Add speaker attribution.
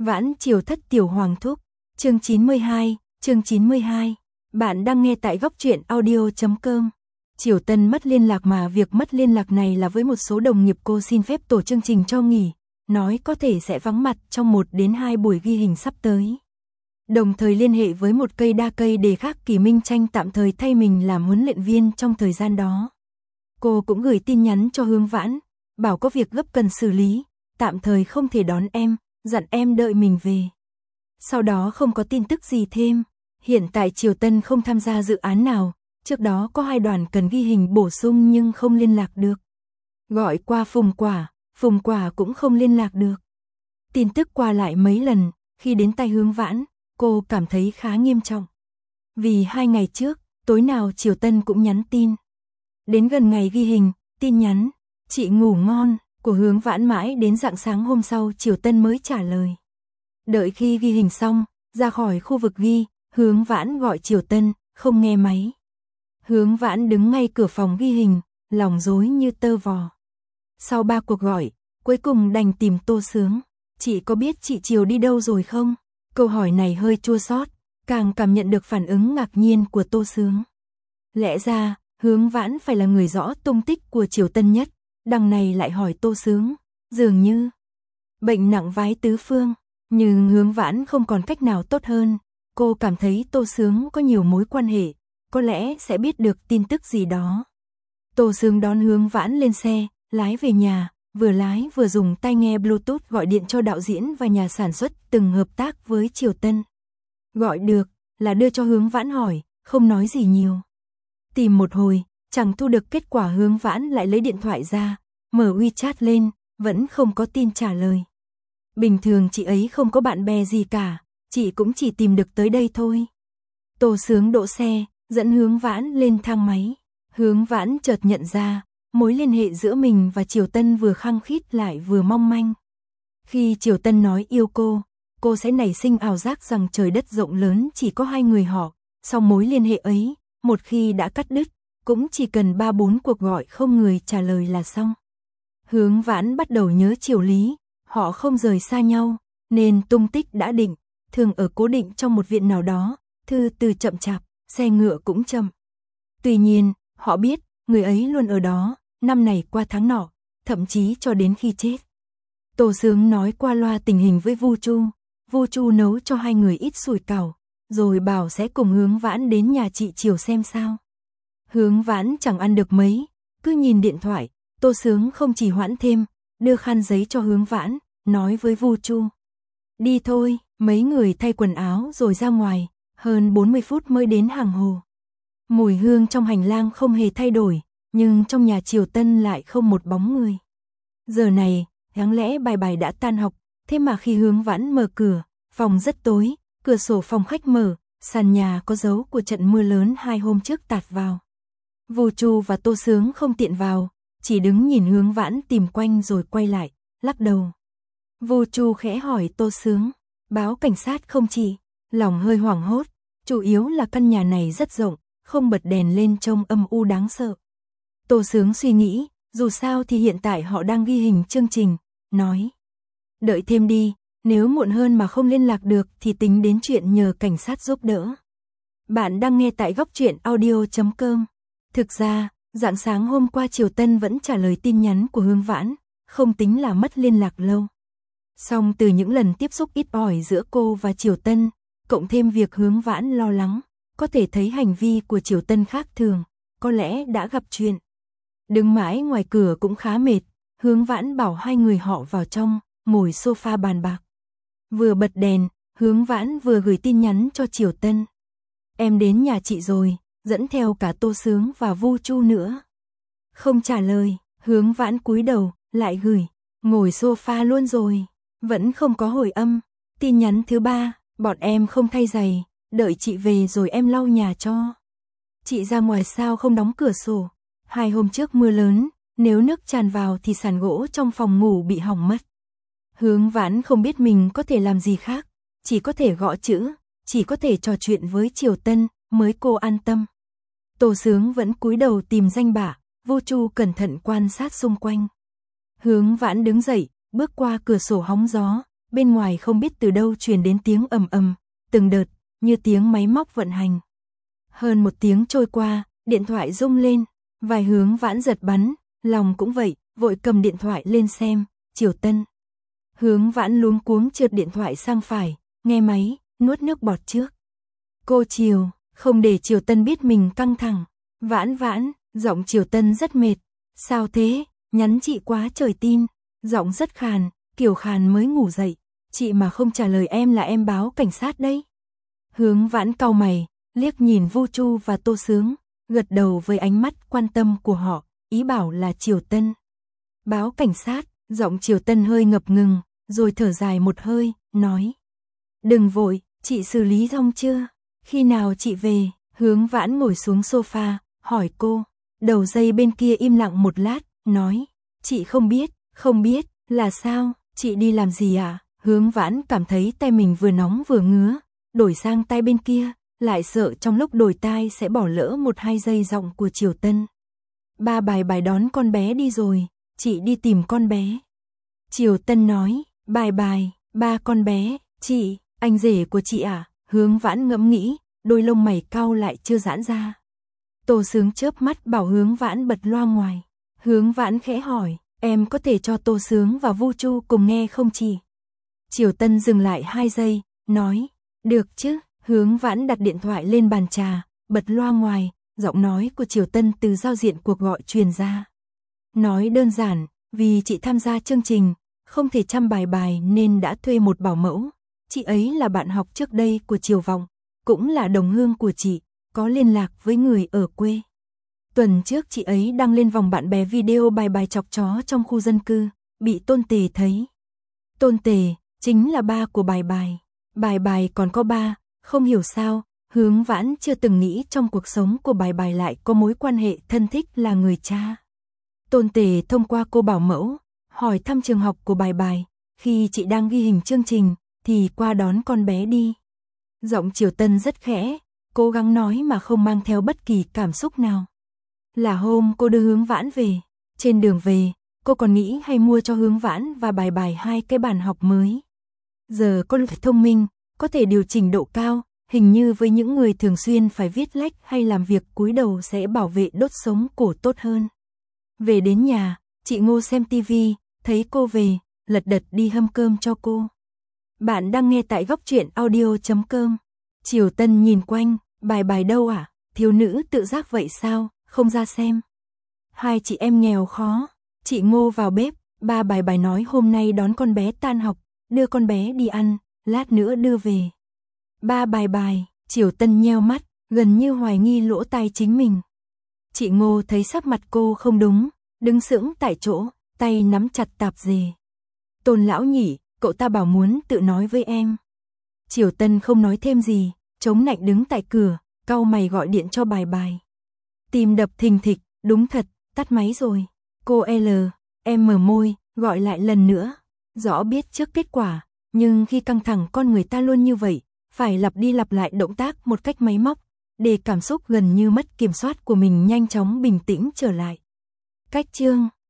Speaker 1: Vãn Triều Thất Tiểu Hoàng Thúc, chương 92. Bạn đang nghe tại góc truyện audio.com. Triều Tân mất liên lạc mà việc mất liên lạc này là với một số đồng nghiệp cô xin phép tổ chương trình cho nghỉ, nói có thể sẽ vắng mặt trong 1 đến 2 buổi ghi hình sắp tới. Đồng thời liên hệ với một cây đa cây để khác Kỳ Minh Tranh tạm thời thay mình làm huấn luyện viên trong thời gian đó. Cô cũng gửi tin nhắn cho Hướng Vãn, bảo có việc gấp cần xử lý, tạm thời không thể đón em, dặn em đợi mình về. Sau đó không có tin tức gì thêm. Hiện tại Triều Tân không tham gia dự án nào, trước đó có 2 đoàn cần ghi hình bổ sung nhưng không liên lạc được. Gọi qua Phùng Quả cũng không liên lạc được. Tin tức qua lại mấy lần, khi đến tay Hướng Vãn, cô cảm thấy khá nghiêm trọng. Vì 2 ngày trước, tối nào Triều Tân cũng nhắn tin. Đến gần ngày ghi hình, tin nhắn, chị ngủ ngon, của Hướng Vãn mãi đến rạng sáng hôm sau Triều Tân mới trả lời. Đợi khi ghi hình xong, ra khỏi khu vực ghi, Hướng Vãn gọi Triều Tân, không nghe máy. Hướng Vãn đứng ngay cửa phòng ghi hình, lòng rối như tơ vò. Sau 3 cuộc gọi, cuối cùng đành tìm Tô Sướng. Chị có biết chị Triều đi đâu rồi không? Câu hỏi này hơi chua xót, càng cảm nhận được phản ứng ngạc nhiên của Tô Sướng. Lẽ ra, Hướng Vãn phải là người rõ tung tích của Triều Tân nhất, đằng này lại hỏi Tô Sướng, dường như bệnh nặng vái tứ phương. Nhưng Hướng Vãn không còn cách nào tốt hơn, cô cảm thấy Tô Sướng có nhiều mối quan hệ, có lẽ sẽ biết được tin tức gì đó. Tô Sướng đón Hướng Vãn lên xe, lái về nhà, vừa lái vừa dùng tai nghe Bluetooth gọi điện cho đạo diễn và nhà sản xuất từng hợp tác với Triều Tân. Gọi được, là đưa cho Hướng Vãn hỏi, không nói gì nhiều. Tìm một hồi, chẳng thu được kết quả. Hướng Vãn lại lấy điện thoại ra, mở WeChat lên, vẫn không có tin trả lời. Bình thường chị ấy không có bạn bè gì cả, chị cũng chỉ tìm được tới đây thôi. Tô Sướng đỗ xe, dẫn Hướng Vãn lên thang máy. Hướng Vãn chợt nhận ra, mối liên hệ giữa mình và Triều Tân vừa khăng khít lại vừa mong manh. Khi Triều Tân nói yêu cô sẽ nảy sinh ảo giác rằng trời đất rộng lớn chỉ có 2 người họ, song mối liên hệ ấy, một khi đã cắt đứt, cũng chỉ cần 3-4 cuộc gọi không người trả lời là xong. Hướng Vãn bắt đầu nhớ Triều Lý, họ không rời xa nhau, nên tung tích đã định, thường ở cố định trong một viện nào đó, thư từ chậm chạp, xe ngựa cũng chậm. Tuy nhiên, họ biết, người ấy luôn ở đó, năm này qua tháng nọ, thậm chí cho đến khi chết. Tô Sướng nói qua loa tình hình với Vu Chu nấu cho 2 người ít sủi cảo, rồi bảo sẽ cùng Hướng Vãn đến nhà chị Triều xem sao. Hướng Vãn chẳng ăn được mấy, cứ nhìn điện thoại, Tô Sướng không trì hoãn thêm, đưa khăn giấy cho Hướng Vãn, nói với Vu Chu. Đi thôi, mấy người thay quần áo rồi ra ngoài, hơn 40 phút mới đến hàng hồ. Mùi hương trong hành lang không hề thay đổi, nhưng trong nhà Triều Tân lại không một bóng người. Giờ này, đáng lẽ bài đã tan học, thế mà khi Hướng Vãn mở cửa, phòng rất tối, cửa sổ phòng khách mở, sàn nhà có dấu của trận mưa lớn 2 hôm trước tạt vào. Vu Chu và Tô Sướng không tiện vào, chỉ đứng nhìn Hướng Vãn tìm quanh rồi quay lại, lắc đầu. Vu Chu khẽ hỏi Tô Sướng, báo cảnh sát không chị? Lòng hơi hoảng hốt, chủ yếu là căn nhà này rất rộng, không bật đèn lên trông âm u đáng sợ. Tô Sướng suy nghĩ, dù sao thì hiện tại họ đang ghi hình chương trình, nói. Đợi thêm đi, nếu muộn hơn mà không liên lạc được thì tính đến chuyện nhờ cảnh sát giúp đỡ. Bạn đang nghe tại góc truyện audio.com. Thực ra, rạng sáng hôm qua Triều Tân vẫn trả lời tin nhắn của Hướng Vãn, không tính là mất liên lạc lâu. Song từ những lần tiếp xúc ít ỏi giữa cô và Triều Tân, cộng thêm việc Hướng Vãn lo lắng, có thể thấy hành vi của Triều Tân khác thường, có lẽ đã gặp chuyện. Đứng mãi ngoài cửa cũng khá mệt, Hướng Vãn bảo 2 người họ vào trong, ngồi sofa bàn bạc. Vừa bật đèn, Hướng Vãn vừa gửi tin nhắn cho Triều Tân. Em đến nhà chị rồi, dẫn theo cả Tô Sướng và Vu Chu nữa. Không trả lời, Hướng Vãn cúi đầu, lại gửi, ngồi sofa luôn rồi, vẫn không có hồi âm. Tin nhắn thứ 3, bọn em không thay giày, đợi chị về rồi em lau nhà cho. Chị ra ngoài sao không đóng cửa sổ? 2 hôm trước mưa lớn, nếu nước tràn vào thì sàn gỗ trong phòng ngủ bị hỏng mất. Hướng Vãn không biết mình có thể làm gì khác, chỉ có thể gõ chữ, chỉ có thể trò chuyện với Triều Tân, mới cô an tâm. Tô Sướng vẫn cúi đầu tìm danh bạ, Vu Chu cẩn thận quan sát xung quanh. Hướng Vãn đứng dậy, bước qua cửa sổ hóng gió, bên ngoài không biết từ đâu truyền đến tiếng ầm ầm, từng đợt, như tiếng máy móc vận hành. Hơn 1 tiếng trôi qua, điện thoại rung lên, vài Hướng Vãn giật bắn, lòng cũng vậy, vội cầm điện thoại lên xem, Triều Tân. Hướng Vãn luống cuống trượt điện thoại sang phải, nghe máy, nuốt nước bọt trước. Cô Triều, không để Triều Tân biết mình căng thẳng. Vãn Vãn, giọng Triều Tân rất mệt. Sao thế, nhắn chị quá trời tin. Giọng rất khàn, kiểu khàn mới ngủ dậy. Chị mà không trả lời em là em báo cảnh sát đấy. Hướng Vãn cau mày, liếc nhìn Vu Chu và Tô Sướng, gật đầu với ánh mắt quan tâm của họ, ý bảo là Triều Tân. Báo cảnh sát, giọng Triều Tân hơi ngập ngừng, rồi thở dài một hơi, nói. Đừng vội, chị xử lý xong chưa? Khi nào chị về? Hướng Vãn ngồi xuống sofa, hỏi cô. Đầu dây bên kia im lặng một lát, nói. Chị không biết, là sao? Chị đi làm gì ạ? Hướng Vãn cảm thấy tay mình vừa nóng vừa ngứa, đổi sang tay bên kia, lại sợ trong lúc đổi tai sẽ bỏ lỡ 1-2 giây giọng của Triều Tân. Ba bài đón con bé đi rồi, chị đi tìm con bé. Triều Tân nói, ba con bé, chị, anh rể của chị à? Hướng Vãn ngẫm nghĩ, đôi lông mày cau lại chưa giãn ra. Tô Sướng chớp mắt bảo Hướng Vãn bật loa ngoài. Hướng Vãn khẽ hỏi, em có thể cho Tô Sướng và Vu Chu cùng nghe không chị? Triều Tân dừng lại 2 giây, nói, được chứ. Hướng Vãn đặt điện thoại lên bàn trà, bật loa ngoài, giọng nói của Triều Tân từ giao diện cuộc gọi truyền ra. Nói đơn giản, vì chị tham gia chương trình, không thể chăm bài nên đã thuê một bảo mẫu. Chị ấy là bạn học trước đây của Triều Vọng, cũng là đồng hương của chị, có liên lạc với người ở quê. Tuần trước chị ấy đăng lên vòng bạn bè video bài chọc chó trong khu dân cư, bị Tôn Tề thấy. Tôn Tề, chính là ba của bài còn có ba, không hiểu sao, Hướng Vãn chưa từng nghĩ trong cuộc sống của bài lại có mối quan hệ thân thích là người cha. Tôn Tề thông qua cô bảo mẫu, hỏi thăm trường học của bài, khi chị đang ghi hình chương trình, thì qua đón con bé đi. Giọng Triều Tân rất khẽ, cố gắng nói mà không mang theo bất kỳ cảm xúc nào. Là hôm cô đưa Hướng Vãn về, trên đường về, cô còn nghĩ hay mua cho Hướng Vãn và bài 2 cái bàn học mới. Giờ con thông minh, có thể điều chỉnh độ cao, hình như với những người thường xuyên phải viết lách hay làm việc cúi đầu sẽ bảo vệ đốt sống cổ tốt hơn. Về đến nhà, chị Ngô xem tivi, thấy cô về, lật đật đi hâm cơm cho cô. Bạn đang nghe tại Góc Truyện Audio.com. Triều Tân nhìn quanh, bài đâu à? Thiếu nữ tự giác vậy sao, không ra xem. Hai chị em nghèo khó. Chị Ngô vào bếp, ba bài nói hôm nay đón con bé tan học, đưa con bé đi ăn, lát nữa đưa về. Ba bài, Triều Tân nheo mắt, gần như hoài nghi lỗ tai chính mình. Chị Ngô thấy sắc mặt cô không đúng, đứng sững tại chỗ, tay nắm chặt tạp dề. Tôn lão nhỉ, cậu ta bảo muốn tự nói với em. Triều Tân không nói thêm gì, chống nạnh đứng tại cửa, cau mày gọi điện cho bài. Tim đập thình thịch, đúng thật, tắt máy rồi. Cô em mở môi, gọi lại lần nữa. Rõ biết trước kết quả, nhưng khi căng thẳng con người ta luôn như vậy, phải lặp đi lặp lại động tác một cách máy móc, để cảm xúc gần như mất kiểm soát của mình nhanh chóng bình tĩnh trở lại. Cách chương